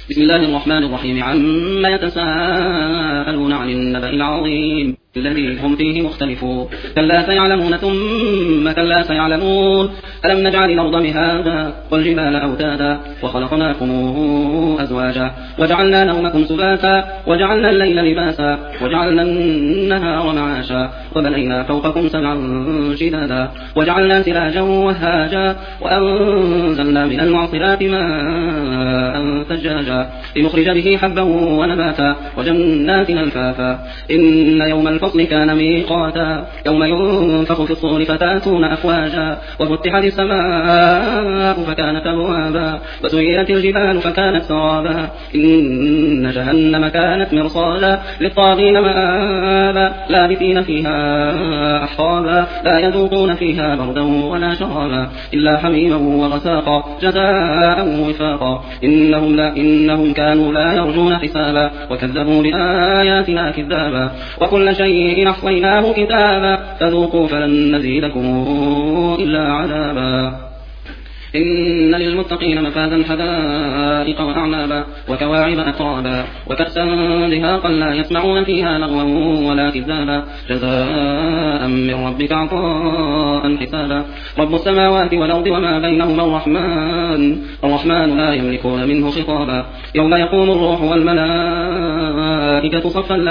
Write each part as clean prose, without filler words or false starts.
بسم الله الرحمن الرحيم. عما يتساءلون عن النبأ العظيم الذي هم فيه مختلفون. كلا سيعلمون ثم كلا سيعلمون. ألم نجعل الأرض مهادا والجبال أوتادا وخلقناكم أزواجا وجعلنا نومكم سباتا وجعلنا الليل لباسا وجعلنا النهار معاشا وبنينا فوقكم سبعا شدادا وجعلنا سراجا وهاجا وأنزلنا من المعصرات ماء ثجاجا لنخرج به حبا ونباتا وجنات ألفافا. إن يوم الفصل كان ميقاتا يوم ينفخ في الصور فتاتون أفواجا وفتحت السماء فكانت أبوابا وسيرت الجبال فكانت سرابا. إن جهنم كانت مرصادا للطاغين مآبا لابثين فيها أحقابا لا يذوقون فيها بردا ولا شرابا إلا حميما وغساقا جزاء وفاقا. إنهم كانوا لا يرجون حسابا وكذبوا بآياتنا كذابا وكل شيء أحصيناه كتابا فذوقوا فلن نزيدكم إلا عذابا. إن للمتقين مفازا حدائق وأعنابا وكواعب أترابا وكأسا دهاقا لا يسمعون فيها لغوا ولا كذابا جزاء من ربك عطاء حسابا. رب السماوات والأرض وما بينهما الرحمن لا يملكون منه خطابا. يوم يقوم الروح والملائكة صفا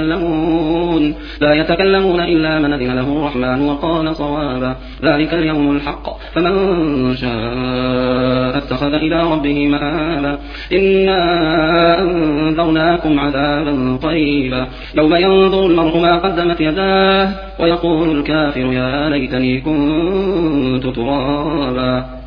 لا يتكلمون إلا من أذن له الرحمن وقال صوابا. ذلك اليوم الحق فمن شاء اتخذ إلى ربه مآبا. إنا أنذرناكم عذابا قريبا يوم ينظر المرء ما قدمت يداه ويقول الكافر يا ليتني كنت ترابا.